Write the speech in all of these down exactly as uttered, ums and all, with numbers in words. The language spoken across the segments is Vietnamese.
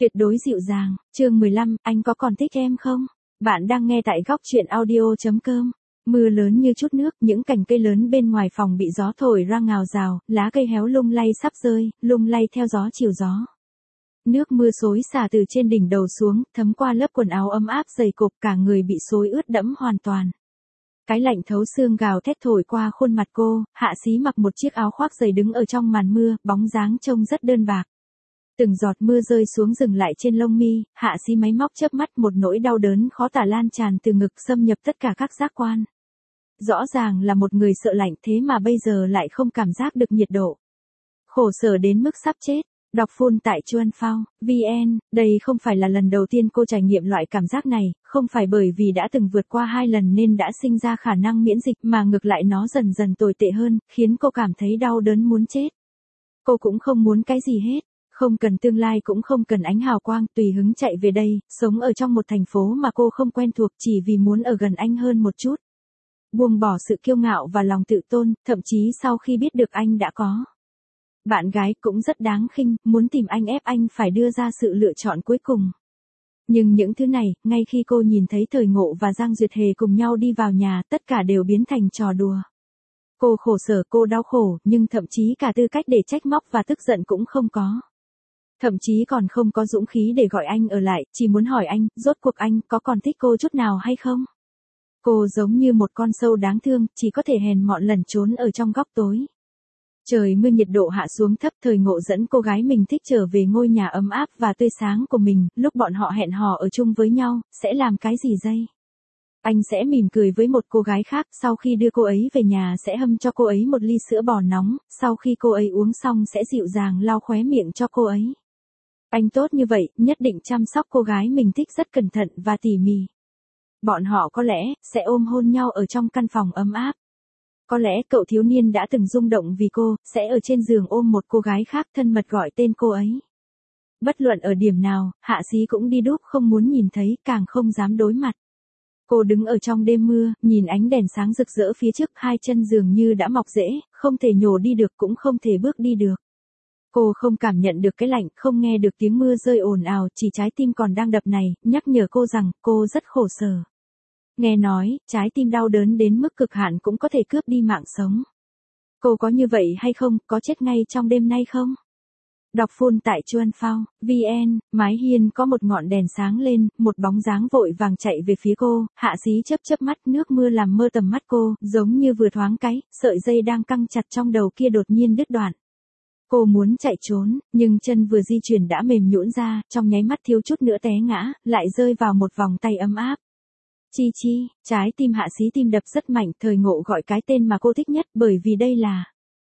Tuyệt đối dịu dàng, chương mười lăm, anh có còn thích em không? Bạn đang nghe tại góc truyện audio.com. Mưa lớn như chút nước, những cành cây lớn bên ngoài phòng bị gió thổi ra ngào rào, lá cây héo lung lay sắp rơi, lung lay theo gió chiều gió. Nước mưa xối xả từ trên đỉnh đầu xuống, thấm qua lớp quần áo ấm áp dày cộp, cả người bị xối ướt đẫm hoàn toàn. Cái lạnh thấu xương gào thét thổi qua khuôn mặt cô, Hạ Xí mặc một chiếc áo khoác dày đứng ở trong màn mưa, bóng dáng trông rất đơn bạc. Từng giọt mưa rơi xuống dừng lại trên lông mi, Hạ Xí máy móc chớp mắt, một nỗi đau đớn khó tả lan tràn từ ngực xâm nhập tất cả các giác quan. Rõ ràng là một người sợ lạnh thế mà bây giờ lại không cảm giác được nhiệt độ. Khổ sở đến mức sắp chết. Đọc full tại Chuan Phao, vn, đây không phải là lần đầu tiên cô trải nghiệm loại cảm giác này, không phải bởi vì đã từng vượt qua hai lần nên đã sinh ra khả năng miễn dịch mà ngược lại nó dần dần tồi tệ hơn, khiến cô cảm thấy đau đớn muốn chết. Cô cũng không muốn cái gì hết. Không cần tương lai cũng không cần ánh hào quang, tùy hứng chạy về đây, sống ở trong một thành phố mà cô không quen thuộc chỉ vì muốn ở gần anh hơn một chút. Buông bỏ sự kiêu ngạo và lòng tự tôn, thậm chí sau khi biết được anh đã có bạn gái cũng rất đáng khinh, muốn tìm anh ép anh phải đưa ra sự lựa chọn cuối cùng. Nhưng những thứ này, ngay khi cô nhìn thấy Thời Ngộ và Giang Duyệt Hề cùng nhau đi vào nhà, tất cả đều biến thành trò đùa. Cô khổ sở, cô đau khổ, nhưng thậm chí cả tư cách để trách móc và tức giận cũng không có. Thậm chí còn không có dũng khí để gọi anh ở lại, chỉ muốn hỏi anh, rốt cuộc anh có còn thích cô chút nào hay không? Cô giống như một con sâu đáng thương, chỉ có thể hèn mọn lẩn trốn ở trong góc tối. Trời mưa, nhiệt độ hạ xuống thấp, Thời Ngộ dẫn cô gái mình thích trở về ngôi nhà ấm áp và tươi sáng của mình, lúc bọn họ hẹn hò ở chung với nhau, sẽ làm cái gì đây? Anh sẽ mỉm cười với một cô gái khác, sau khi đưa cô ấy về nhà sẽ hâm cho cô ấy một ly sữa bò nóng, sau khi cô ấy uống xong sẽ dịu dàng lau khóe miệng cho cô ấy. Anh tốt như vậy, nhất định chăm sóc cô gái mình thích rất cẩn thận và tỉ mỉ. Bọn họ có lẽ sẽ ôm hôn nhau ở trong căn phòng ấm áp. Có lẽ cậu thiếu niên đã từng rung động vì cô, sẽ ở trên giường ôm một cô gái khác thân mật gọi tên cô ấy. Bất luận ở điểm nào, Hạ Xí cũng đi đúp không muốn nhìn thấy, càng không dám đối mặt. Cô đứng ở trong đêm mưa, nhìn ánh đèn sáng rực rỡ phía trước, hai chân dường như đã mọc rễ, không thể nhổ đi được cũng không thể bước đi được. Cô không cảm nhận được cái lạnh, không nghe được tiếng mưa rơi ồn ào, chỉ trái tim còn đang đập này, nhắc nhở cô rằng, cô rất khổ sở. Nghe nói, trái tim đau đớn đến mức cực hạn cũng có thể cướp đi mạng sống. Cô có như vậy hay không, có chết ngay trong đêm nay không? Đọc full tại Chuan Phao, vn, mái hiên có một ngọn đèn sáng lên, một bóng dáng vội vàng chạy về phía cô, Hạ Xí chớp chớp mắt, nước mưa làm mơ tầm mắt cô, giống như vừa thoáng cái, sợi dây đang căng chặt trong đầu kia đột nhiên đứt đoạn. Cô muốn chạy trốn, nhưng chân vừa di chuyển đã mềm nhũn ra, trong nháy mắt thiếu chút nữa té ngã, lại rơi vào một vòng tay ấm áp. Chi chi, trái tim Hạ Xí tim đập rất mạnh, Thời Ngộ gọi cái tên mà cô thích nhất bởi vì đây là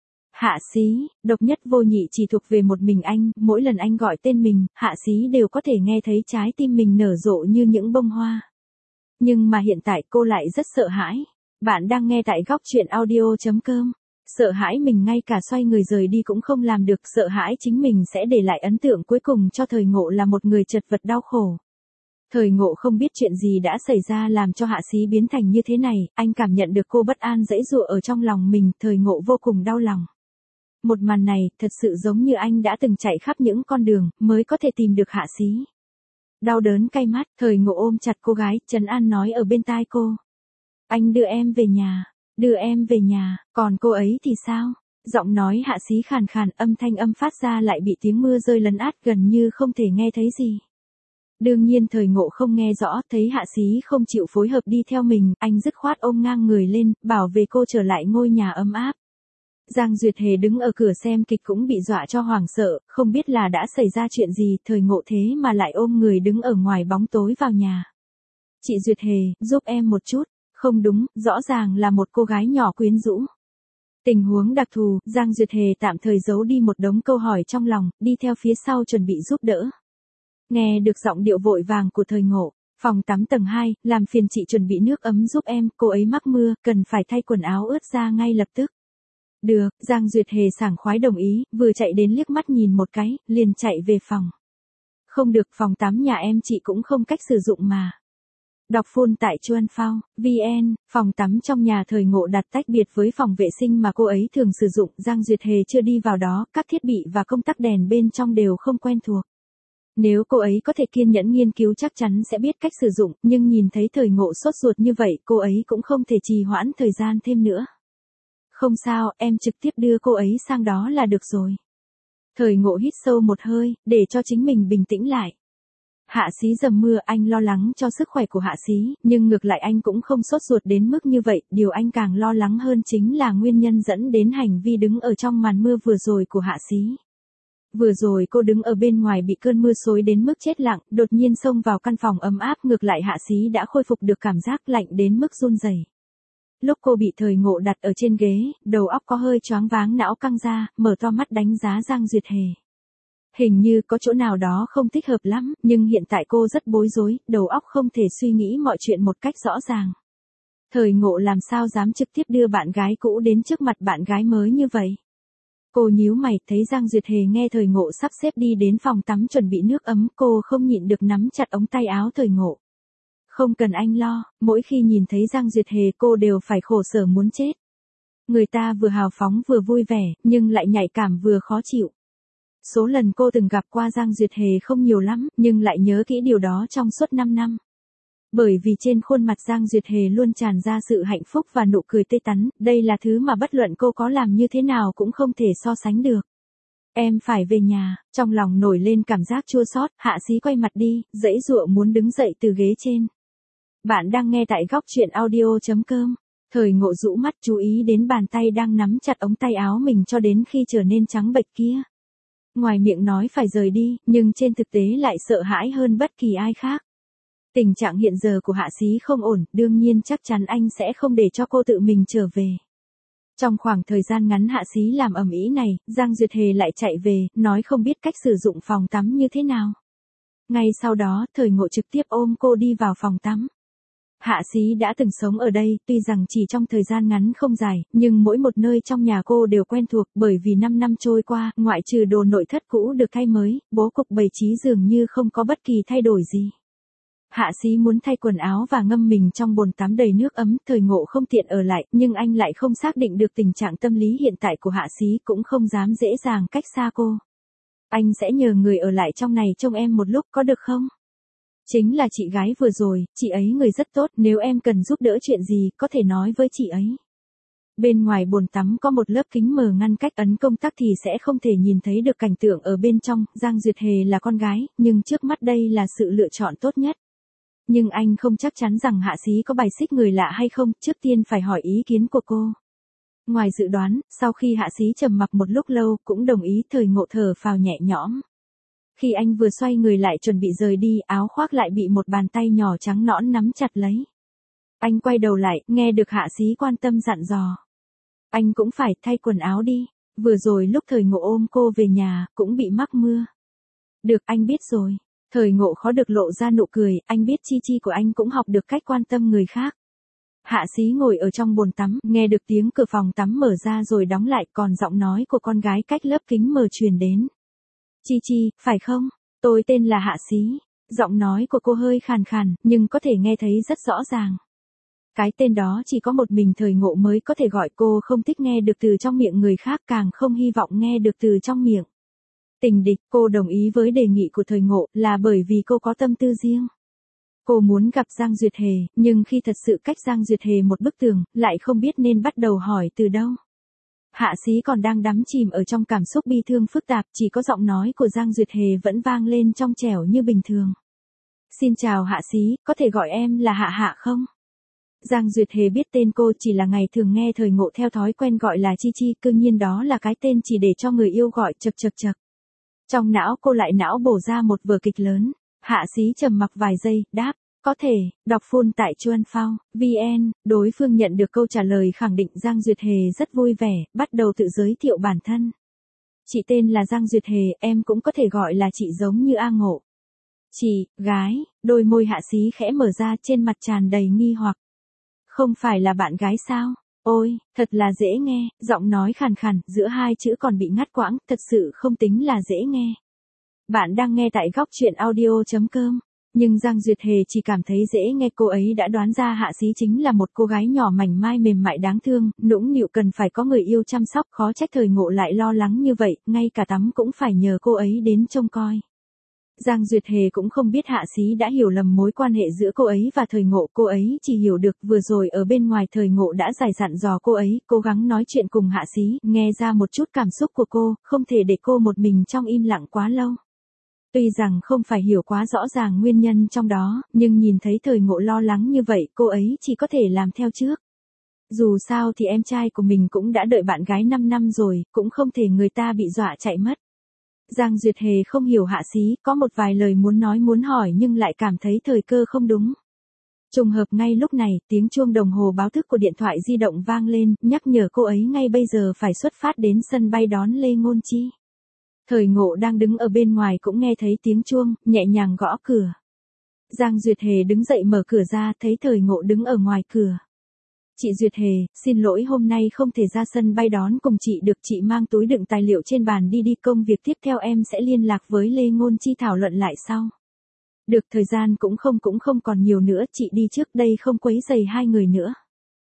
Hạ Xí, độc nhất vô nhị, chỉ thuộc về một mình anh, mỗi lần anh gọi tên mình, Hạ Xí đều có thể nghe thấy trái tim mình nở rộ như những bông hoa. Nhưng mà hiện tại cô lại rất sợ hãi. Bạn đang nghe tại góc truyện audio.com. Sợ hãi mình ngay cả xoay người rời đi cũng không làm được, sợ hãi chính mình sẽ để lại ấn tượng cuối cùng cho Thời Ngộ là một người chật vật đau khổ. Thời Ngộ không biết chuyện gì đã xảy ra làm cho Hạ Xí biến thành như thế này, anh cảm nhận được cô bất an giãy giụa ở trong lòng mình, Thời Ngộ vô cùng đau lòng. Một màn này, thật sự giống như anh đã từng chạy khắp những con đường, mới có thể tìm được Hạ Xí. Đau đớn cay mắt, Thời Ngộ ôm chặt cô gái, trấn an nói ở bên tai cô. Anh đưa em về nhà, đưa em về nhà, còn cô ấy thì sao? Giọng nói Hạ Xí khàn khàn, âm thanh âm phát ra lại bị tiếng mưa rơi lấn át, gần như không thể nghe thấy gì. Đương nhiên Thời Ngộ không nghe rõ, thấy Hạ Xí không chịu phối hợp đi theo mình, anh dứt khoát ôm ngang người lên, bảo về cô trở lại ngôi nhà ấm áp. Giang Duyệt Hề đứng ở cửa xem kịch cũng bị dọa cho hoảng sợ, không biết là đã xảy ra chuyện gì, Thời Ngộ thế mà lại ôm người đứng ở ngoài bóng tối vào nhà. Chị Duyệt Hề, giúp em một chút. Không đúng, rõ ràng là một cô gái nhỏ quyến rũ. Tình huống đặc thù, Giang Duyệt Hề tạm thời giấu đi một đống câu hỏi trong lòng, đi theo phía sau chuẩn bị giúp đỡ. Nghe được giọng điệu vội vàng của Thời Ngộ, phòng tắm tầng hai, làm phiền chị chuẩn bị nước ấm giúp em, cô ấy mắc mưa, cần phải thay quần áo ướt ra ngay lập tức. Được, Giang Duyệt Hề sảng khoái đồng ý, vừa chạy đến liếc mắt nhìn một cái, liền chạy về phòng. Không được, phòng tắm nhà em chị cũng không cách sử dụng mà. Đọc full tại Chuan Phao, vn, phòng tắm trong nhà Thời Ngộ đặt tách biệt với phòng vệ sinh mà cô ấy thường sử dụng, Giang Duyệt Hề chưa đi vào đó, các thiết bị và công tắc đèn bên trong đều không quen thuộc. Nếu cô ấy có thể kiên nhẫn nghiên cứu chắc chắn sẽ biết cách sử dụng, nhưng nhìn thấy Thời Ngộ sốt ruột như vậy, cô ấy cũng không thể trì hoãn thời gian thêm nữa. Không sao, em trực tiếp đưa cô ấy sang đó là được rồi. Thời Ngộ hít sâu một hơi, để cho chính mình bình tĩnh lại. Hạ Xí dầm mưa, anh lo lắng cho sức khỏe của Hạ Xí, nhưng ngược lại anh cũng không sốt ruột đến mức như vậy, điều anh càng lo lắng hơn chính là nguyên nhân dẫn đến hành vi đứng ở trong màn mưa vừa rồi của Hạ Xí. Vừa rồi cô đứng ở bên ngoài bị cơn mưa xối đến mức chết lặng, đột nhiên xông vào căn phòng ấm áp, ngược lại Hạ Xí đã khôi phục được cảm giác lạnh đến mức run rẩy. Lúc cô bị Thời Ngộ đặt ở trên ghế, đầu óc có hơi choáng váng, não căng ra, mở to mắt đánh giá Giang Duyệt Hề. Hình như có chỗ nào đó không thích hợp lắm, nhưng hiện tại cô rất bối rối, đầu óc không thể suy nghĩ mọi chuyện một cách rõ ràng. Thời Ngộ làm sao dám trực tiếp đưa bạn gái cũ đến trước mặt bạn gái mới như vậy? Cô nhíu mày, thấy Giang Duyệt Hề nghe Thời Ngộ sắp xếp đi đến phòng tắm chuẩn bị nước ấm, cô không nhịn được nắm chặt ống tay áo Thời Ngộ. Không cần anh lo, mỗi khi nhìn thấy Giang Duyệt Hề cô đều phải khổ sở muốn chết. Người ta vừa hào phóng vừa vui vẻ, nhưng lại nhạy cảm vừa khó chịu. Số lần cô từng gặp qua Giang Duyệt Hề không nhiều lắm, nhưng lại nhớ kỹ điều đó trong suốt năm năm. Bởi vì trên khuôn mặt Giang Duyệt Hề luôn tràn ra sự hạnh phúc và nụ cười tươi tắn, đây là thứ mà bất luận cô có làm như thế nào cũng không thể so sánh được. Em phải về nhà, trong lòng nổi lên cảm giác chua xót, Hạ Xí quay mặt đi, giãy giụa muốn đứng dậy từ ghế trên. Bạn đang nghe tại góc truyện audio chấm com. Thời Ngộ rũ mắt chú ý đến bàn tay đang nắm chặt ống tay áo mình cho đến khi trở nên trắng bệch kia. Ngoài miệng nói phải rời đi, nhưng trên thực tế lại sợ hãi hơn bất kỳ ai khác. Tình trạng hiện giờ của Hạ Xí không ổn, đương nhiên chắc chắn anh sẽ không để cho cô tự mình trở về. Trong khoảng thời gian ngắn Hạ Xí làm ầm ĩ này, Giang Duyệt Hề lại chạy về, nói không biết cách sử dụng phòng tắm như thế nào. Ngay sau đó, Thời Ngộ trực tiếp ôm cô đi vào phòng tắm. Hạ Xí đã từng sống ở đây, tuy rằng chỉ trong thời gian ngắn không dài, nhưng mỗi một nơi trong nhà cô đều quen thuộc, bởi vì năm năm trôi qua, ngoại trừ đồ nội thất cũ được thay mới, bố cục bày trí dường như không có bất kỳ thay đổi gì. Hạ Xí muốn thay quần áo và ngâm mình trong bồn tắm đầy nước ấm, Thời Ngộ không tiện ở lại, nhưng anh lại không xác định được tình trạng tâm lý hiện tại của Hạ Xí, cũng không dám dễ dàng cách xa cô. Anh sẽ nhờ người ở lại trong này trông em một lúc có được không? Chính là chị gái vừa rồi, chị ấy người rất tốt, nếu em cần giúp đỡ chuyện gì, có thể nói với chị ấy. Bên ngoài bồn tắm có một lớp kính mờ ngăn cách, ấn công tắc thì sẽ không thể nhìn thấy được cảnh tượng ở bên trong. Giang Duyệt Hề là con gái, nhưng trước mắt đây là sự lựa chọn tốt nhất. Nhưng anh không chắc chắn rằng Hạ Xí có bài xích người lạ hay không, trước tiên phải hỏi ý kiến của cô. Ngoài dự đoán, sau khi Hạ Xí trầm mặc một lúc lâu, cũng đồng ý. Thời Ngộ thở phào nhẹ nhõm. Khi anh vừa xoay người lại chuẩn bị rời đi, áo khoác lại bị một bàn tay nhỏ trắng nõn nắm chặt lấy. Anh quay đầu lại, nghe được Hạ Xí quan tâm dặn dò. Anh cũng phải thay quần áo đi, vừa rồi lúc Thời Ngộ ôm cô về nhà, cũng bị mắc mưa. Được, anh biết rồi. Thời Ngộ khó được lộ ra nụ cười, anh biết Chi Chi của anh cũng học được cách quan tâm người khác. Hạ Xí ngồi ở trong bồn tắm, nghe được tiếng cửa phòng tắm mở ra rồi đóng lại, còn giọng nói của con gái cách lớp kính mờ truyền đến. Chi Chi, phải không? Tôi tên là Hạ Xí. Giọng nói của cô hơi khàn khàn, nhưng có thể nghe thấy rất rõ ràng. Cái tên đó chỉ có một mình Thời Ngộ mới có thể gọi, cô không thích nghe được từ trong miệng người khác, càng không hy vọng nghe được từ trong miệng tình địch. Cô đồng ý với đề nghị của Thời Ngộ là bởi vì cô có tâm tư riêng. Cô muốn gặp Giang Duyệt Hề, nhưng khi thật sự cách Giang Duyệt Hề một bức tường, lại không biết nên bắt đầu hỏi từ đâu. Hạ Xí còn đang đắm chìm ở trong cảm xúc bi thương phức tạp, chỉ có giọng nói của Giang Duyệt Hề vẫn vang lên trong trẻo như bình thường. Xin chào Hạ Xí, có thể gọi em là Hạ Hạ không? Giang Duyệt Hề biết tên cô, chỉ là ngày thường nghe Thời Ngộ theo thói quen gọi là Chi Chi, cương nhiên đó là cái tên chỉ để cho người yêu gọi, chật chật chật. Trong não cô lại não bổ ra một vở kịch lớn. Hạ Xí trầm mặc vài giây, đáp, có thể, đọc full tại chuan phao chấm vn. Đối phương nhận được câu trả lời khẳng định, Giang Duyệt Hề rất vui vẻ, bắt đầu tự giới thiệu bản thân. Chị tên là Giang Duyệt Hề, em cũng có thể gọi là chị giống như A Ngộ. Chị, gái, đôi môi Hạ Xí khẽ mở ra, trên mặt tràn đầy nghi hoặc. Không phải là bạn gái sao? Ôi, thật là dễ nghe, giọng nói khàn khàn, giữa hai chữ còn bị ngắt quãng, thật sự không tính là dễ nghe. Bạn đang nghe tại góc truyện audio chấm com. Nhưng Giang Duyệt Hề chỉ cảm thấy dễ nghe, cô ấy đã đoán ra Hạ Xí chính là một cô gái nhỏ mảnh mai mềm mại đáng thương, nũng nịu cần phải có người yêu chăm sóc, khó trách Thời Ngộ lại lo lắng như vậy, ngay cả tắm cũng phải nhờ cô ấy đến trông coi. Giang Duyệt Hề cũng không biết Hạ Xí đã hiểu lầm mối quan hệ giữa cô ấy và Thời Ngộ, cô ấy chỉ hiểu được vừa rồi ở bên ngoài Thời Ngộ đã giải dặn dò cô ấy, cố gắng nói chuyện cùng Hạ Xí, nghe ra một chút cảm xúc của cô, không thể để cô một mình trong im lặng quá lâu. Tuy rằng không phải hiểu quá rõ ràng nguyên nhân trong đó, nhưng nhìn thấy Thời Ngộ lo lắng như vậy, cô ấy chỉ có thể làm theo trước. Dù sao thì em trai của mình cũng đã đợi bạn gái năm năm rồi, cũng không thể người ta bị dọa chạy mất. Giang Duyệt Hề không hiểu Hạ Xí, có một vài lời muốn nói muốn hỏi nhưng lại cảm thấy thời cơ không đúng. Trùng hợp ngay lúc này, tiếng chuông đồng hồ báo thức của điện thoại di động vang lên, nhắc nhở cô ấy ngay bây giờ phải xuất phát đến sân bay đón Lê Ngôn Chi. Thời Ngộ đang đứng ở bên ngoài cũng nghe thấy tiếng chuông, nhẹ nhàng gõ cửa. Giang Duyệt Hề đứng dậy mở cửa ra, thấy Thời Ngộ đứng ở ngoài cửa. Chị Duyệt Hề, xin lỗi hôm nay không thể ra sân bay đón cùng chị được, chị mang túi đựng tài liệu trên bàn đi đi, công việc tiếp theo em sẽ liên lạc với Lê Ngôn Chi thảo luận lại sau. Được, thời gian cũng không cũng không còn nhiều nữa, chị đi trước đây không quấy rầy hai người nữa.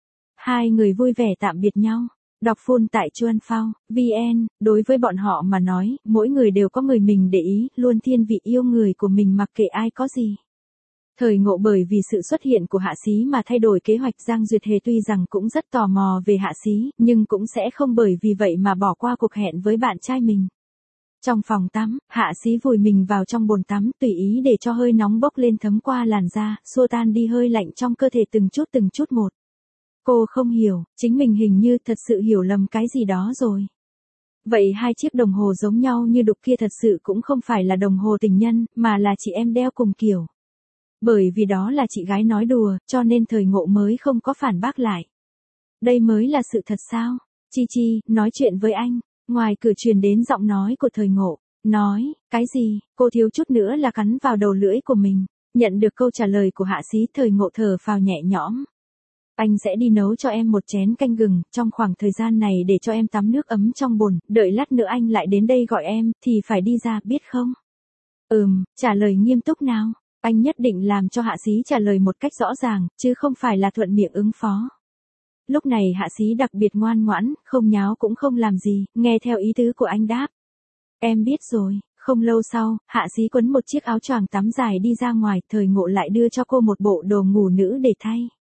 Hai người vui vẻ tạm biệt nhau. Đọc full tại Chuan Phao, vê en, đối với bọn họ mà nói, mỗi người đều có người mình để ý, luôn thiên vị yêu người của mình mặc kệ ai có gì. Thời Ngộ bởi vì sự xuất hiện của Hạ Xí mà thay đổi kế hoạch. Giang Duyệt Hề tuy rằng cũng rất tò mò về Hạ Xí, nhưng cũng sẽ không bởi vì vậy mà bỏ qua cuộc hẹn với bạn trai mình. Trong phòng tắm, Hạ Xí vùi mình vào trong bồn tắm, tùy ý để cho hơi nóng bốc lên thấm qua làn da, xua tan đi hơi lạnh trong cơ thể từng chút từng chút một. Cô không hiểu, chính mình hình như thật sự hiểu lầm cái gì đó rồi. Vậy hai chiếc đồng hồ giống nhau như đúc kia thật sự cũng không phải là đồng hồ tình nhân, mà là chị em đeo cùng kiểu. Bởi vì đó là chị gái nói đùa, cho nên Thời Ngộ mới không có phản bác lại. Đây mới là sự thật sao? Chi Chi, nói chuyện với anh. Ngoài cửa truyền đến giọng nói của Thời Ngộ. Nói, cái gì? Cô thiếu chút nữa là cắn vào đầu lưỡi của mình. Nhận được câu trả lời của Hạ Xí, Thời Ngộ thở phào nhẹ nhõm. Anh sẽ đi nấu cho em một chén canh gừng, trong khoảng thời gian này để cho em tắm nước ấm trong bồn, đợi lát nữa anh lại đến đây gọi em, thì phải đi ra, biết không? Ừm, trả lời nghiêm túc nào. Anh nhất định làm cho Hạ Xí trả lời một cách rõ ràng, chứ không phải là thuận miệng ứng phó. Lúc này Hạ Xí đặc biệt ngoan ngoãn, không nháo cũng không làm gì, nghe theo ý tứ của anh đáp. Em biết rồi. Không lâu sau, Hạ Xí quấn một chiếc áo choàng tắm dài đi ra ngoài, Thời Ngộ lại đưa cho cô một bộ đồ ngủ nữ để thay.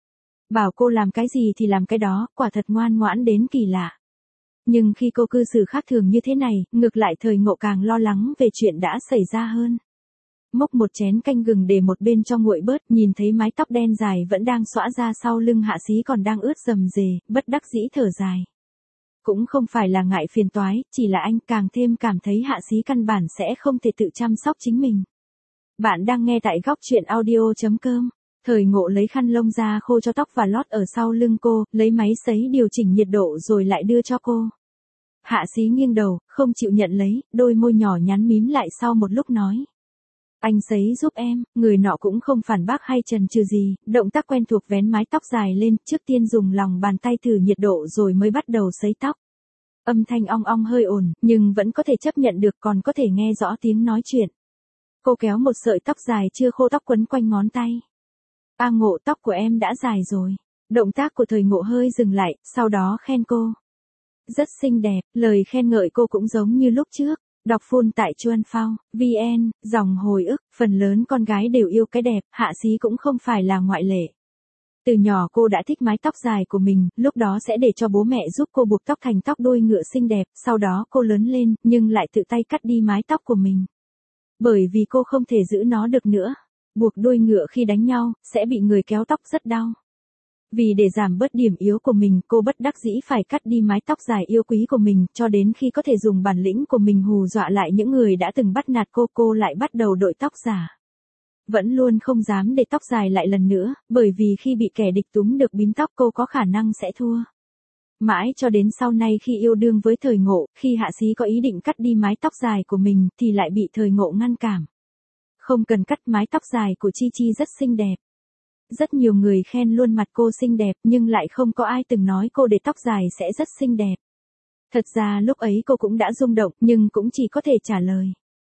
Bảo cô làm cái gì thì làm cái đó, quả thật ngoan ngoãn đến kỳ lạ. Nhưng khi cô cư xử khác thường như thế này, ngược lại Thời Ngộ càng lo lắng về chuyện đã xảy ra hơn. Múc một chén canh gừng để một bên cho nguội bớt, nhìn thấy mái tóc đen dài vẫn đang xõa ra sau lưng Hạ Xí còn đang ướt rầm rề, bất đắc dĩ thở dài. Cũng không phải là ngại phiền toái, chỉ là anh càng thêm cảm thấy Hạ Xí căn bản sẽ không thể tự chăm sóc chính mình. Bạn đang nghe tại góc truyện audio chấm com. Thời Ngộ lấy khăn lông ra khô cho tóc và lót ở sau lưng cô, lấy máy sấy điều chỉnh nhiệt độ rồi lại đưa cho cô. Hạ Xí nghiêng đầu, không chịu nhận lấy, đôi môi nhỏ nhắn mím lại sau một lúc nói. Anh sấy giúp em, người nọ cũng không phản bác hay chần chừ gì, động tác quen thuộc vén mái tóc dài lên, trước tiên dùng lòng bàn tay thử nhiệt độ rồi mới bắt đầu sấy tóc. Âm thanh ong ong hơi ồn, nhưng vẫn có thể chấp nhận được, còn có thể nghe rõ tiếng nói chuyện. Cô kéo một sợi tóc dài chưa khô tóc quấn quanh ngón tay. A Ngộ, tóc của em đã dài rồi. Động tác của Thời Ngộ hơi dừng lại, sau đó khen cô. Rất xinh đẹp, lời khen ngợi cô cũng giống như lúc trước. Đọc full tại Chuan Phao, vê en, dòng hồi ức, phần lớn con gái đều yêu cái đẹp, Hạ Xí cũng không phải là ngoại lệ. Từ nhỏ cô đã thích mái tóc dài của mình, lúc đó sẽ để cho bố mẹ giúp cô buộc tóc thành tóc đuôi ngựa xinh đẹp, sau đó cô lớn lên, nhưng lại tự tay cắt đi mái tóc của mình. Bởi vì cô không thể giữ nó được nữa. Buộc đuôi ngựa khi đánh nhau, sẽ bị người kéo tóc rất đau. Vì để giảm bớt điểm yếu của mình, cô bất đắc dĩ phải cắt đi mái tóc dài yêu quý của mình, cho đến khi có thể dùng bản lĩnh của mình hù dọa lại những người đã từng bắt nạt cô, cô lại bắt đầu đội tóc giả. Vẫn luôn không dám để tóc dài lại lần nữa, bởi vì khi bị kẻ địch túm được bím tóc cô có khả năng sẽ thua. Mãi cho đến sau này khi yêu đương với Thời Ngộ, khi Hạ Xí có ý định cắt đi mái tóc dài của mình, thì lại bị Thời Ngộ ngăn cản. Không cần cắt, mái tóc dài của Chi Chi rất xinh đẹp. Rất nhiều người khen luôn mặt cô xinh đẹp, nhưng lại không có ai từng nói cô để tóc dài sẽ rất xinh đẹp. Thật ra lúc ấy cô cũng đã rung động, nhưng cũng chỉ có thể trả lời.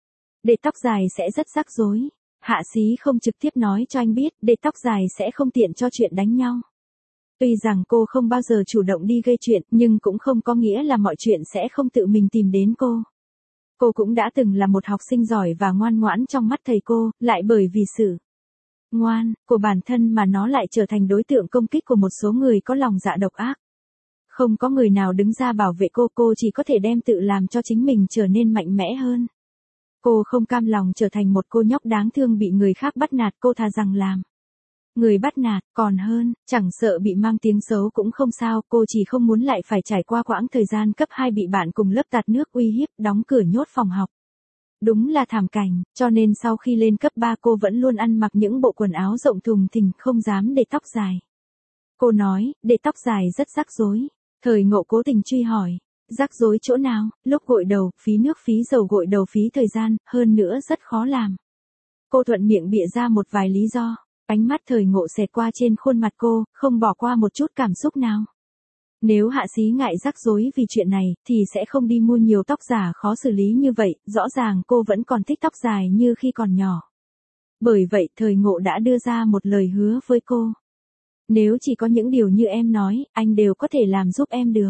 Để tóc dài sẽ rất rắc rối. Hạ Xí không trực tiếp nói cho anh biết, để tóc dài sẽ không tiện cho chuyện đánh nhau. Tuy rằng cô không bao giờ chủ động đi gây chuyện, nhưng cũng không có nghĩa là mọi chuyện sẽ không tự mình tìm đến cô. Cô cũng đã từng là một học sinh giỏi và ngoan ngoãn trong mắt thầy cô, lại bởi vì sự ngoan của bản thân mà nó lại trở thành đối tượng công kích của một số người có lòng dạ độc ác. Không có người nào đứng ra bảo vệ cô, cô chỉ có thể đem tự làm cho chính mình trở nên mạnh mẽ hơn. Cô không cam lòng trở thành một cô nhóc đáng thương bị người khác bắt nạt, cô thà rằng làm người bắt nạt, còn hơn, chẳng sợ bị mang tiếng xấu cũng không sao, cô chỉ không muốn lại phải trải qua quãng thời gian cấp hai bị bạn cùng lớp tạt nước uy hiếp, đóng cửa nhốt phòng học. Đúng là thảm cảnh, cho nên sau khi lên cấp ba cô vẫn luôn ăn mặc những bộ quần áo rộng thùng thình, không dám để tóc dài. Cô nói, để tóc dài rất rắc rối. Thời Ngộ cố tình truy hỏi, rắc rối chỗ nào? Lúc gội đầu, phí nước phí dầu gội đầu phí thời gian, hơn nữa rất khó làm. Cô thuận miệng bịa ra một vài lý do. Ánh mắt Thời Ngộ xẹt qua trên khuôn mặt cô, không bỏ qua một chút cảm xúc nào. Nếu Hạ Xí ngại rắc rối vì chuyện này, thì sẽ không đi mua nhiều tóc giả khó xử lý như vậy, rõ ràng cô vẫn còn thích tóc dài như khi còn nhỏ. Bởi vậy Thời Ngộ đã đưa ra một lời hứa với cô. Nếu chỉ có những điều như em nói, anh đều có thể làm giúp em được.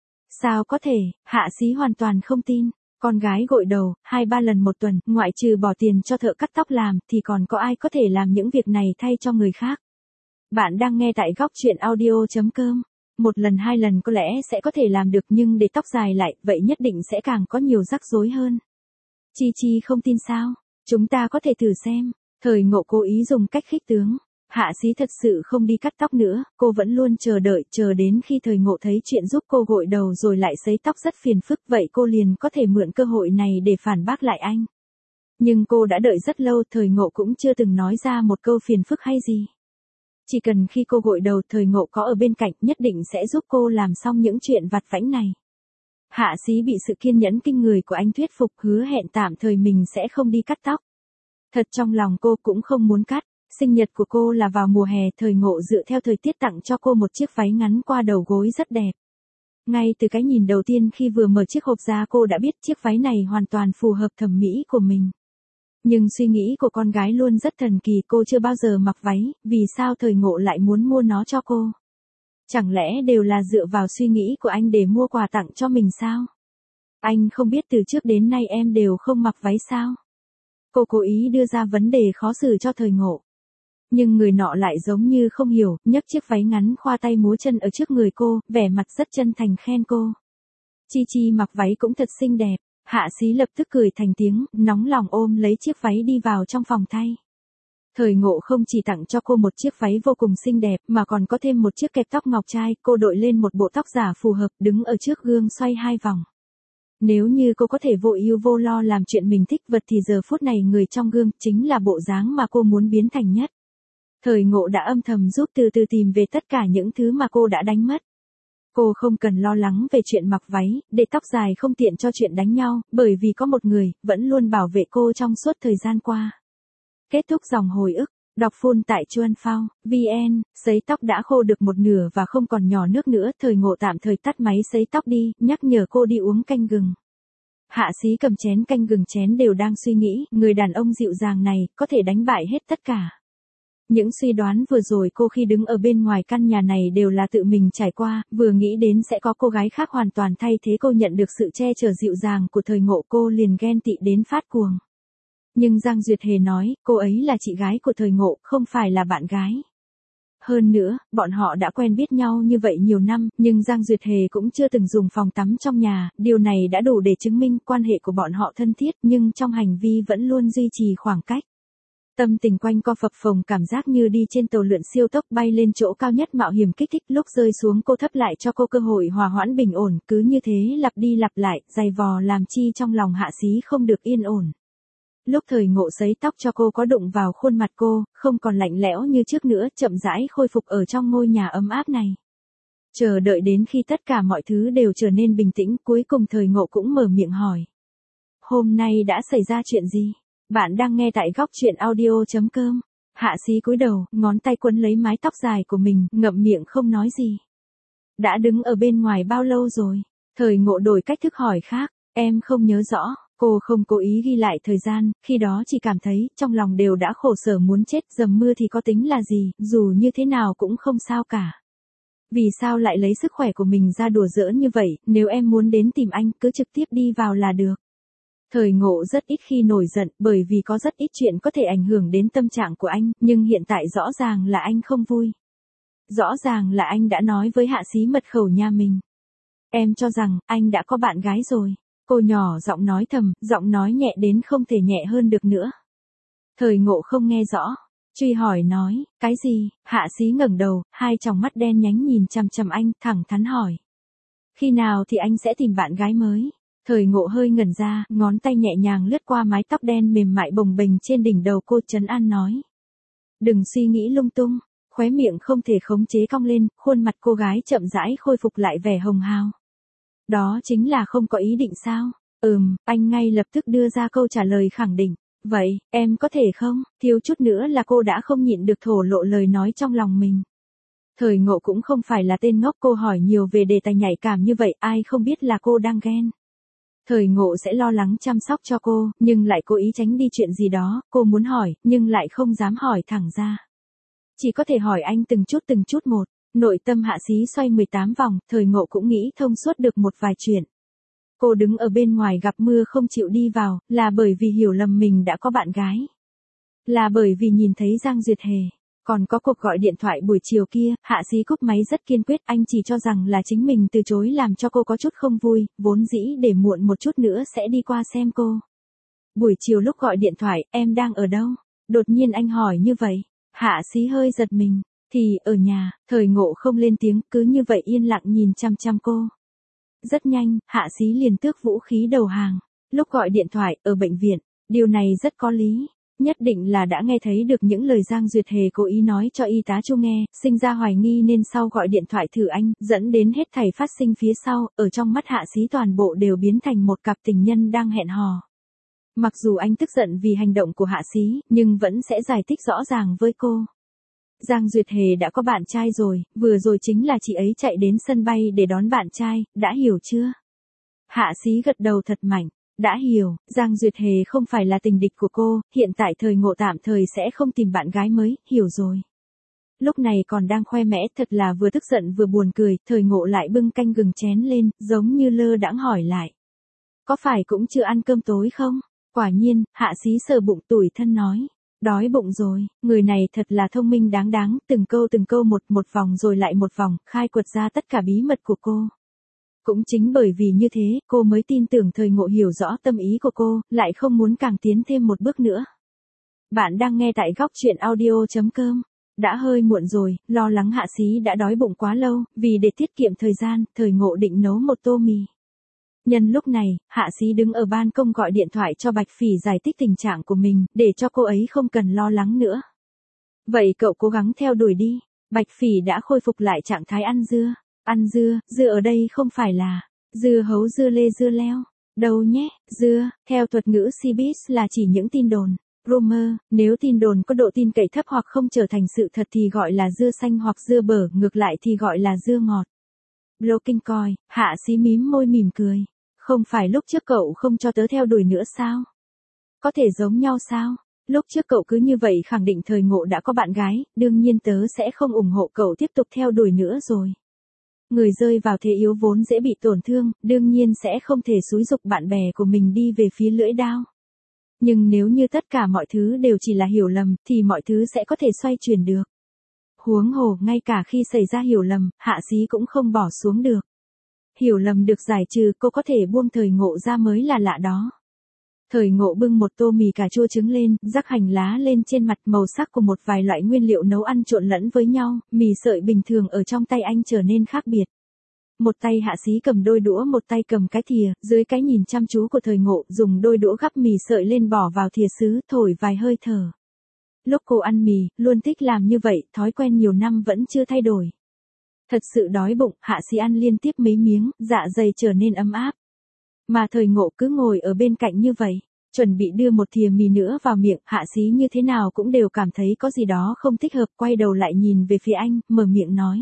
Sao có thể? Hạ Xí hoàn toàn không tin. Con gái gội đầu, hai ba lần một tuần, ngoại trừ bỏ tiền cho thợ cắt tóc làm, thì còn có ai có thể làm những việc này thay cho người khác. Bạn đang nghe tại góc truyện audio.com. Một lần hai lần có lẽ sẽ có thể làm được, nhưng để tóc dài lại, vậy nhất định sẽ càng có nhiều rắc rối hơn. Chi Chi không tin sao? Chúng ta có thể thử xem. Thời Ngộ cố ý dùng cách khích tướng. Hạ Xí thật sự không đi cắt tóc nữa, cô vẫn luôn chờ đợi, chờ đến khi Thời Ngộ thấy chuyện giúp cô gội đầu rồi lại sấy tóc rất phiền phức, vậy cô liền có thể mượn cơ hội này để phản bác lại anh. Nhưng cô đã đợi rất lâu, Thời Ngộ cũng chưa từng nói ra một câu phiền phức hay gì. Chỉ cần khi cô gội đầu, Thời Ngộ có ở bên cạnh, nhất định sẽ giúp cô làm xong những chuyện vặt vãnh này. Hạ Xí bị sự kiên nhẫn kinh người của anh thuyết phục, hứa hẹn tạm thời mình sẽ không đi cắt tóc. Thật trong lòng cô cũng không muốn cắt. Sinh nhật của cô là vào mùa hè, Thời Ngộ dựa theo thời tiết tặng cho cô một chiếc váy ngắn qua đầu gối rất đẹp. Ngay từ cái nhìn đầu tiên khi vừa mở chiếc hộp ra cô đã biết chiếc váy này hoàn toàn phù hợp thẩm mỹ của mình. Nhưng suy nghĩ của con gái luôn rất thần kỳ, cô chưa bao giờ mặc váy, vì sao Thời Ngộ lại muốn mua nó cho cô? Chẳng lẽ đều là dựa vào suy nghĩ của anh để mua quà tặng cho mình sao? Anh không biết từ trước đến nay em đều không mặc váy sao? Cô cố ý đưa ra vấn đề khó xử cho Thời Ngộ. Nhưng người nọ lại giống như không hiểu, nhấc chiếc váy ngắn khoa tay múa chân ở trước người cô, vẻ mặt rất chân thành khen cô. Chi Chi mặc váy cũng thật xinh đẹp. Hạ Xí lập tức cười thành tiếng, nóng lòng ôm lấy chiếc váy đi vào trong phòng thay. Thời Ngộ không chỉ tặng cho cô một chiếc váy vô cùng xinh đẹp mà còn có thêm một chiếc kẹp tóc ngọc trai, cô đội lên một bộ tóc giả phù hợp, đứng ở trước gương xoay hai vòng. Nếu như cô có thể vô ưu vô lo làm chuyện mình thích vật thì giờ phút này người trong gương chính là bộ dáng mà cô muốn biến thành nhất. Thời Ngộ đã âm thầm giúp từ từ tìm về tất cả những thứ mà cô đã đánh mất. Cô không cần lo lắng về chuyện mặc váy, để tóc dài không tiện cho chuyện đánh nhau, bởi vì có một người, vẫn luôn bảo vệ cô trong suốt thời gian qua. Kết thúc dòng hồi ức, đọc full tại chuan phao chấm vn, sấy tóc đã khô được một nửa và không còn nhỏ nước nữa, Thời Ngộ tạm thời tắt máy sấy tóc đi, nhắc nhở cô đi uống canh gừng. Hạ Xí cầm chén canh gừng chén đều đang suy nghĩ, người đàn ông dịu dàng này, có thể đánh bại hết tất cả. Những suy đoán vừa rồi cô khi đứng ở bên ngoài căn nhà này đều là tự mình trải qua, vừa nghĩ đến sẽ có cô gái khác hoàn toàn thay thế cô nhận được sự che chở dịu dàng của Thời Ngộ, cô liền ghen tị đến phát cuồng. Nhưng Giang Duyệt Hề nói, cô ấy là chị gái của Thời Ngộ, không phải là bạn gái. Hơn nữa, bọn họ đã quen biết nhau như vậy nhiều năm, nhưng Giang Duyệt Hề cũng chưa từng dùng phòng tắm trong nhà, điều này đã đủ để chứng minh quan hệ của bọn họ thân thiết, nhưng trong hành vi vẫn luôn duy trì khoảng cách. Tâm tình quanh co phập phồng, cảm giác như đi trên tàu lượn siêu tốc bay lên chỗ cao nhất mạo hiểm kích thích, lúc rơi xuống cô thấp lại cho cô cơ hội hòa hoãn bình ổn, cứ như thế lặp đi lặp lại, dày vò làm chi trong lòng Hạ Xí không được yên ổn. Lúc Thời Ngộ sấy tóc cho cô có đụng vào khuôn mặt cô, không còn lạnh lẽo như trước nữa, chậm rãi khôi phục ở trong ngôi nhà ấm áp này. Chờ đợi đến khi tất cả mọi thứ đều trở nên bình tĩnh, cuối cùng Thời Ngộ cũng mở miệng hỏi. Hôm nay đã xảy ra chuyện gì? Bạn đang nghe tại góc truyện audio.com. Hạ Xí cúi đầu, ngón tay quấn lấy mái tóc dài của mình, ngậm miệng không nói gì. Đã đứng ở bên ngoài bao lâu rồi? Thời Ngộ đổi cách thức hỏi khác, em không nhớ rõ. Cô không cố ý ghi lại thời gian, khi đó chỉ cảm thấy, trong lòng đều đã khổ sở muốn chết, dầm mưa thì có tính là gì, dù như thế nào cũng không sao cả. Vì sao lại lấy sức khỏe của mình ra đùa giỡn như vậy, nếu em muốn đến tìm anh, cứ trực tiếp đi vào là được. Thời Ngộ rất ít khi nổi giận bởi vì có rất ít chuyện có thể ảnh hưởng đến tâm trạng của anh, nhưng hiện tại rõ ràng là anh không vui. Rõ ràng là anh đã nói với Hạ Xí mật khẩu nhà mình. Em cho rằng, anh đã có bạn gái rồi. Cô nhỏ giọng nói thầm, giọng nói nhẹ đến không thể nhẹ hơn được nữa. Thời Ngộ không nghe rõ. Truy hỏi nói, cái gì? Hạ Xí ngẩng đầu, hai tròng mắt đen nhánh nhìn chằm chằm anh, thẳng thắn hỏi. Khi nào thì anh sẽ tìm bạn gái mới? Thời Ngộ hơi ngẩn ra, ngón tay nhẹ nhàng lướt qua mái tóc đen mềm mại bồng bềnh trên đỉnh đầu cô, trấn an nói. Đừng suy nghĩ lung tung. Khóe miệng không thể khống chế cong lên, khuôn mặt cô gái chậm rãi khôi phục lại vẻ hồng hào. Đó chính là không có ý định sao? Ừm, anh ngay lập tức đưa ra câu trả lời khẳng định. Vậy, em có thể không? Thiếu chút nữa là cô đã không nhịn được thổ lộ lời nói trong lòng mình. Thời Ngộ cũng không phải là tên ngốc, cô hỏi nhiều về đề tài nhạy cảm như vậy, ai không biết là cô đang ghen. Thời Ngộ sẽ lo lắng chăm sóc cho cô, nhưng lại cố ý tránh đi chuyện gì đó, cô muốn hỏi, nhưng lại không dám hỏi thẳng ra. Chỉ có thể hỏi anh từng chút từng chút một. Nội tâm Hạ Xí xoay mười tám vòng, Thời Ngộ cũng nghĩ thông suốt được một vài chuyện. Cô đứng ở bên ngoài gặp mưa không chịu đi vào, là bởi vì hiểu lầm mình đã có bạn gái. Là bởi vì nhìn thấy Giang Duyệt Hề. Còn có cuộc gọi điện thoại buổi chiều kia, Hạ Xí cúp máy rất kiên quyết, anh chỉ cho rằng là chính mình từ chối làm cho cô có chút không vui, vốn dĩ để muộn một chút nữa sẽ đi qua xem cô. Buổi chiều lúc gọi điện thoại, em đang ở đâu? Đột nhiên anh hỏi như vậy. Hạ Xí hơi giật mình. Thì, ở nhà. Thời Ngộ không lên tiếng, cứ như vậy yên lặng nhìn chăm chăm cô. Rất nhanh, Hạ Xí liền tước vũ khí đầu hàng. Lúc gọi điện thoại, ở bệnh viện, điều này rất có lý. Nhất định là đã nghe thấy được những lời Giang Duyệt Hề cố ý nói cho y tá Chu nghe, sinh ra hoài nghi nên sau gọi điện thoại thử anh, dẫn đến hết thảy phát sinh phía sau, ở trong mắt Hạ Xí toàn bộ đều biến thành một cặp tình nhân đang hẹn hò. Mặc dù anh tức giận vì hành động của Hạ Xí, nhưng vẫn sẽ giải thích rõ ràng với cô. Giang Duyệt Hề đã có bạn trai rồi, vừa rồi chính là chị ấy chạy đến sân bay để đón bạn trai, đã hiểu chưa? Hạ Xí gật đầu thật mạnh, đã hiểu, Giang Duyệt Hề không phải là tình địch của cô, hiện tại Thời Ngộ tạm thời sẽ không tìm bạn gái mới, hiểu rồi. Lúc này còn đang khoe mẽ, thật là vừa tức giận vừa buồn cười, Thời Ngộ lại bưng canh gừng chén lên, giống như lơ đãng hỏi lại. Có phải cũng chưa ăn cơm tối không? Quả nhiên, Hạ Xí sờ bụng tủi thân nói. Đói bụng rồi, người này thật là thông minh đáng đáng, từng câu từng câu một một vòng rồi lại một vòng, khai quật ra tất cả bí mật của cô. Cũng chính bởi vì như thế, cô mới tin tưởng Thời Ngộ hiểu rõ tâm ý của cô, lại không muốn càng tiến thêm một bước nữa. Bạn đang nghe tại góc truyện audio chấm com. Đã hơi muộn rồi, lo lắng Hạ Xí đã đói bụng quá lâu, vì để tiết kiệm thời gian, Thời Ngộ định nấu một tô mì. Nhân lúc này, Hạ Xí đứng ở ban công gọi điện thoại cho Bạch Phỉ giải thích tình trạng của mình, để cho cô ấy không cần lo lắng nữa. Vậy cậu cố gắng theo đuổi đi. Bạch Phỉ đã khôi phục lại trạng thái ăn dưa. Ăn dưa, dưa ở đây không phải là dưa hấu, dưa lê, dưa leo. Đâu nhé, dưa, theo thuật ngữ showbiz là chỉ những tin đồn. Rumor, nếu tin đồn có độ tin cậy thấp hoặc không trở thành sự thật thì gọi là dưa xanh hoặc dưa bở, ngược lại thì gọi là dưa ngọt. Blocking coi, Hạ Xí mím môi mỉm cười. Không phải lúc trước cậu không cho tớ theo đuổi nữa sao? Có thể giống nhau sao? Lúc trước cậu cứ như vậy khẳng định Thời Ngộ đã có bạn gái, đương nhiên tớ sẽ không ủng hộ cậu tiếp tục theo đuổi nữa rồi. Người rơi vào thế yếu vốn dễ bị tổn thương, đương nhiên sẽ không thể xúi giục bạn bè của mình đi về phía lưỡi đao. Nhưng nếu như tất cả mọi thứ đều chỉ là hiểu lầm, thì mọi thứ sẽ có thể xoay chuyển được. Huống hồ, ngay cả khi xảy ra hiểu lầm, Hạ Xí cũng không bỏ xuống được. Hiểu lầm được giải trừ, cô có thể buông Thời Ngộ ra mới là lạ đó. Thời Ngộ bưng một tô mì cà chua trứng lên, rắc hành lá lên trên mặt, màu sắc của một vài loại nguyên liệu nấu ăn trộn lẫn với nhau, mì sợi bình thường ở trong tay anh trở nên khác biệt. Một tay Hạ Xí cầm đôi đũa, một tay cầm cái thìa, dưới cái nhìn chăm chú của Thời Ngộ, dùng đôi đũa gắp mì sợi lên bỏ vào thìa sứ, thổi vài hơi thở. Lúc cô ăn mì, luôn thích làm như vậy, thói quen nhiều năm vẫn chưa thay đổi. Thật sự đói bụng, Hạ Xí ăn liên tiếp mấy miếng, dạ dày trở nên ấm áp. Mà Thời Ngộ cứ ngồi ở bên cạnh như vậy, chuẩn bị đưa một thìa mì nữa vào miệng, Hạ Xí như thế nào cũng đều cảm thấy có gì đó không thích hợp, quay đầu lại nhìn về phía anh, mở miệng nói.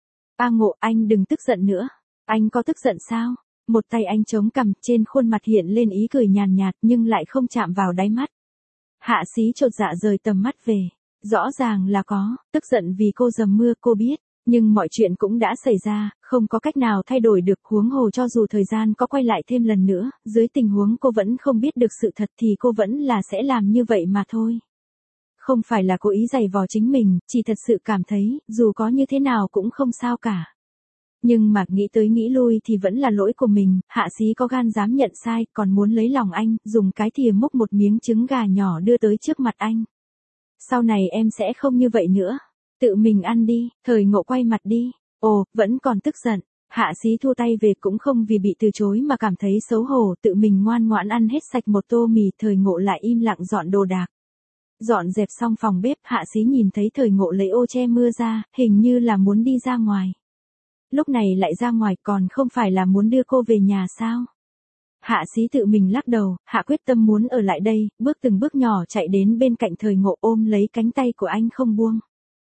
A Ngộ, anh đừng tức giận nữa. Anh có tức giận sao? Một tay anh chống cằm, trên khuôn mặt hiện lên ý cười nhàn nhạt nhưng lại không chạm vào đáy mắt. Hạ Xí chột dạ rời tầm mắt về. Rõ ràng là có, tức giận vì cô dầm mưa, cô biết. Nhưng mọi chuyện cũng đã xảy ra, không có cách nào thay đổi được, huống hồ cho dù thời gian có quay lại thêm lần nữa, dưới tình huống cô vẫn không biết được sự thật thì cô vẫn là sẽ làm như vậy mà thôi. Không phải là cố ý giày vò chính mình, chỉ thật sự cảm thấy, dù có như thế nào cũng không sao cả. Nhưng mà nghĩ tới nghĩ lui thì vẫn là lỗi của mình, Hạ Xí có gan dám nhận sai, còn muốn lấy lòng anh, dùng cái thìa múc một miếng trứng gà nhỏ đưa tới trước mặt anh. Sau này em sẽ không như vậy nữa. Tự mình ăn đi, Thời Ngộ quay mặt đi. Ồ, vẫn còn tức giận. Hạ Xí thua tay về cũng không vì bị từ chối mà cảm thấy xấu hổ, tự mình ngoan ngoãn ăn hết sạch một tô mì, Thời Ngộ lại im lặng dọn đồ đạc. Dọn dẹp xong phòng bếp, Hạ Xí nhìn thấy Thời Ngộ lấy ô che mưa ra, hình như là muốn đi ra ngoài. Lúc này lại ra ngoài còn không phải là muốn đưa cô về nhà sao? Hạ Xí tự mình lắc đầu, Hạ quyết tâm muốn ở lại đây, bước từng bước nhỏ chạy đến bên cạnh Thời Ngộ ôm lấy cánh tay của anh không buông.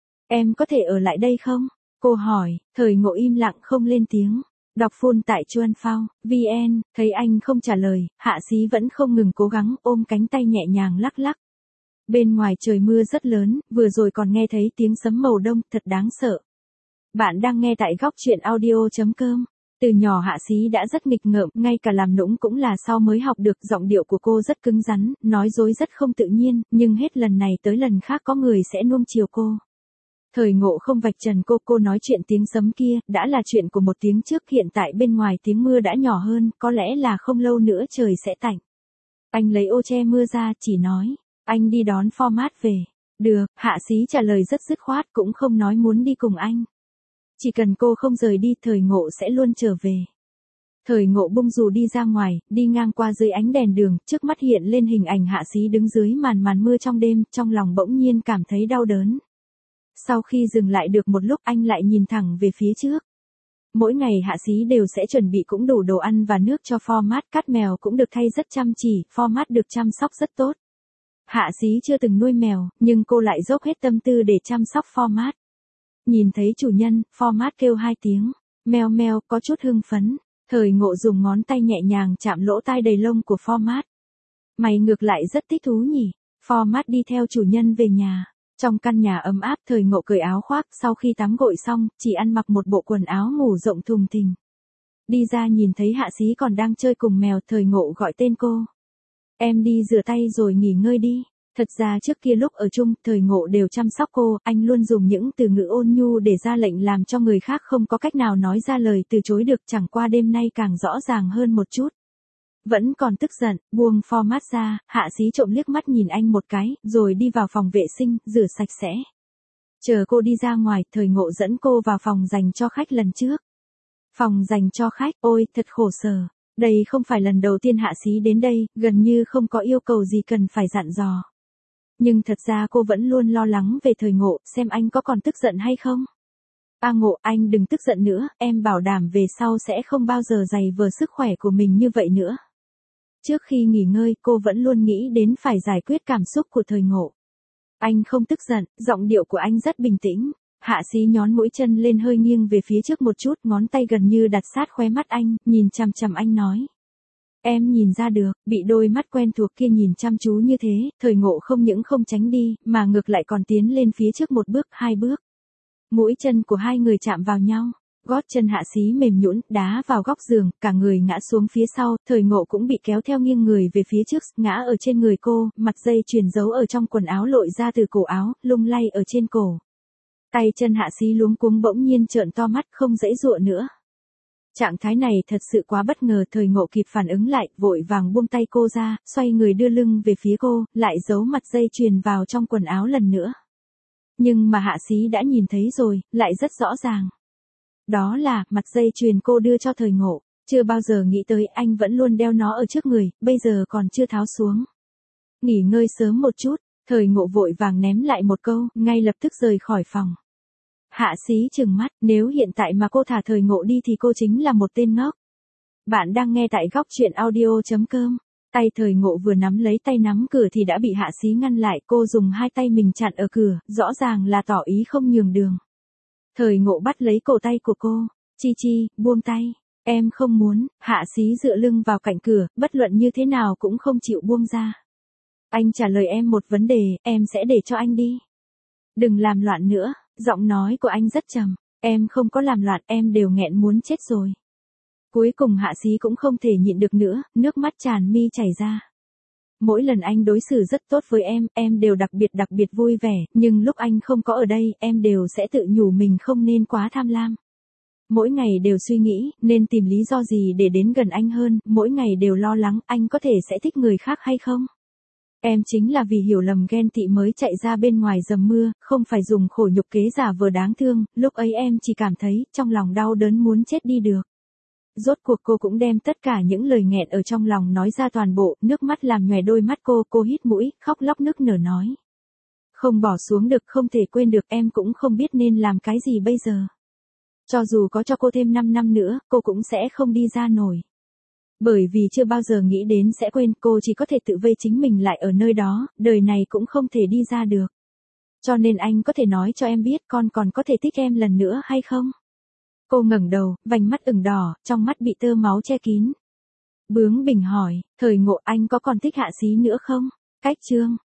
Em có thể ở lại đây không? Cô hỏi, Thời Ngộ im lặng không lên tiếng. Đọc full tại chuan phao, vn, thấy anh không trả lời, Hạ Xí vẫn không ngừng cố gắng ôm cánh tay nhẹ nhàng lắc lắc. Bên ngoài trời mưa rất lớn, vừa rồi còn nghe thấy tiếng sấm màu đông, thật đáng sợ. Bạn đang nghe tại góc truyện audio.com. Từ nhỏ Hạ Xí đã rất nghịch ngợm, ngay cả làm nũng cũng là sau mới học được, giọng điệu của cô rất cứng rắn, nói dối rất không tự nhiên, nhưng hết lần này tới lần khác có người sẽ nuông chiều cô. Thời Ngộ không vạch trần cô, cô nói chuyện tiếng sấm kia, đã là chuyện của một tiếng trước, hiện tại bên ngoài tiếng mưa đã nhỏ hơn, có lẽ là không lâu nữa trời sẽ tạnh. Anh lấy ô che mưa ra, chỉ nói, anh đi đón format về. Được, Hạ Xí trả lời rất dứt khoát, cũng không nói muốn đi cùng anh. Chỉ cần cô không rời đi, Thời Ngộ sẽ luôn trở về. Thời Ngộ bung dù đi ra ngoài, đi ngang qua dưới ánh đèn đường, trước mắt hiện lên hình ảnh Hạ Xí đứng dưới màn màn mưa trong đêm, trong lòng bỗng nhiên cảm thấy đau đớn. Sau khi dừng lại được một lúc, anh lại nhìn thẳng về phía trước. Mỗi ngày Hạ Xí đều sẽ chuẩn bị cũng đủ đồ ăn và nước cho format, cát mèo cũng được thay rất chăm chỉ, format được chăm sóc rất tốt. Hạ Xí chưa từng nuôi mèo, nhưng cô lại dốc hết tâm tư để chăm sóc format. Nhìn thấy chủ nhân, format kêu hai tiếng, meo meo, có chút hưng phấn. Thời Ngộ dùng ngón tay nhẹ nhàng chạm lỗ tai đầy lông của format. Mày ngược lại rất thích thú nhỉ? Format đi theo chủ nhân về nhà. Trong căn nhà ấm áp, Thời Ngộ cởi áo khoác, sau khi tắm gội xong, chỉ ăn mặc một bộ quần áo ngủ rộng thùng thình. Đi ra nhìn thấy Hạ Xí còn đang chơi cùng mèo, Thời Ngộ gọi tên cô. Em đi rửa tay rồi nghỉ ngơi đi. Thật ra trước kia lúc ở chung, Thời Ngộ đều chăm sóc cô, anh luôn dùng những từ ngữ ôn nhu để ra lệnh làm cho người khác không có cách nào nói ra lời từ chối được, chẳng qua đêm nay càng rõ ràng hơn một chút. Vẫn còn tức giận, buông format ra, Hạ Xí trộm liếc mắt nhìn anh một cái, rồi đi vào phòng vệ sinh, rửa sạch sẽ. Chờ cô đi ra ngoài, Thời Ngộ dẫn cô vào phòng dành cho khách lần trước. Phòng dành cho khách, ôi, thật khổ sở. Đây không phải lần đầu tiên Hạ Xí đến đây, gần như không có yêu cầu gì cần phải dặn dò. Nhưng thật ra cô vẫn luôn lo lắng về Thời Ngộ, xem anh có còn tức giận hay không. A Ngộ, anh đừng tức giận nữa, em bảo đảm về sau sẽ không bao giờ giày vò sức khỏe của mình như vậy nữa. Trước khi nghỉ ngơi, cô vẫn luôn nghĩ đến phải giải quyết cảm xúc của Thời Ngộ. Anh không tức giận, giọng điệu của anh rất bình tĩnh. Hạ Xí nhón mũi chân lên hơi nghiêng về phía trước một chút, ngón tay gần như đặt sát khóe mắt anh, nhìn chằm chằm anh nói. Em nhìn ra được, bị đôi mắt quen thuộc kia nhìn chăm chú như thế, Thời Ngộ không những không tránh đi, mà ngược lại còn tiến lên phía trước một bước, hai bước. Mũi chân của hai người chạm vào nhau, gót chân Hạ Xí mềm nhũn, đá vào góc giường, cả người ngã xuống phía sau, Thời Ngộ cũng bị kéo theo nghiêng người về phía trước, ngã ở trên người cô, mặt dây chuyền giấu ở trong quần áo lội ra từ cổ áo, lung lay ở trên cổ. Tay chân Hạ Xí luống cuống bỗng nhiên trợn to mắt, không dãy dụa nữa. Trạng thái này thật sự quá bất ngờ, Thời Ngộ kịp phản ứng lại, vội vàng buông tay cô ra, xoay người đưa lưng về phía cô, lại giấu mặt dây chuyền vào trong quần áo lần nữa. Nhưng mà Hạ Xí đã nhìn thấy rồi, lại rất rõ ràng. Đó là, mặt dây chuyền cô đưa cho Thời Ngộ, chưa bao giờ nghĩ tới anh vẫn luôn đeo nó ở trước người, bây giờ còn chưa tháo xuống. Nghỉ ngơi sớm một chút, Thời Ngộ vội vàng ném lại một câu, ngay lập tức rời khỏi phòng. Hạ Xí trừng mắt, nếu hiện tại mà cô thả Thời Ngộ đi thì cô chính là một tên ngốc. Bạn đang nghe tại góc truyện audio.com. Tay Thời Ngộ vừa nắm lấy tay nắm cửa thì đã bị Hạ Xí ngăn lại, cô dùng hai tay mình chặn ở cửa, rõ ràng là tỏ ý không nhường đường. Thời Ngộ bắt lấy cổ tay của cô, Chi Chi, buông tay, em không muốn. Hạ Xí dựa lưng vào cạnh cửa, bất luận như thế nào cũng không chịu buông ra. Anh trả lời em một vấn đề, em sẽ để cho anh đi. Đừng làm loạn nữa, giọng nói của anh rất trầm. Em không có làm loạn, em đều nghẹn muốn chết rồi. Cuối cùng Hạ Xí cũng không thể nhịn được nữa, nước mắt tràn mi chảy ra. Mỗi lần anh đối xử rất tốt với em, em đều đặc biệt đặc biệt vui vẻ, nhưng lúc anh không có ở đây, em đều sẽ tự nhủ mình không nên quá tham lam. Mỗi ngày đều suy nghĩ, nên tìm lý do gì để đến gần anh hơn, mỗi ngày đều lo lắng anh có thể sẽ thích người khác hay không. Em chính là vì hiểu lầm ghen tị mới chạy ra bên ngoài dầm mưa, không phải dùng khổ nhục kế giả vờ đáng thương, lúc ấy em chỉ cảm thấy, trong lòng đau đớn muốn chết đi được. Rốt cuộc cô cũng đem tất cả những lời nghẹn ở trong lòng nói ra toàn bộ, nước mắt làm nhòe đôi mắt cô, cô hít mũi, khóc lóc nức nở nói. Không bỏ xuống được, không thể quên được, em cũng không biết nên làm cái gì bây giờ. Cho dù có cho cô thêm năm năm nữa, cô cũng sẽ không đi ra nổi. Bởi vì chưa bao giờ nghĩ đến sẽ quên, cô chỉ có thể tự vây chính mình lại ở nơi đó, đời này cũng không thể đi ra được. Cho nên anh có thể nói cho em biết con còn có thể thích em lần nữa hay không? Cô ngẩng đầu, vành mắt ửng đỏ, trong mắt bị tơ máu che kín. Bướng bỉnh hỏi, thời ngộ anh có còn thích Hạ Xí nữa không? Cách chương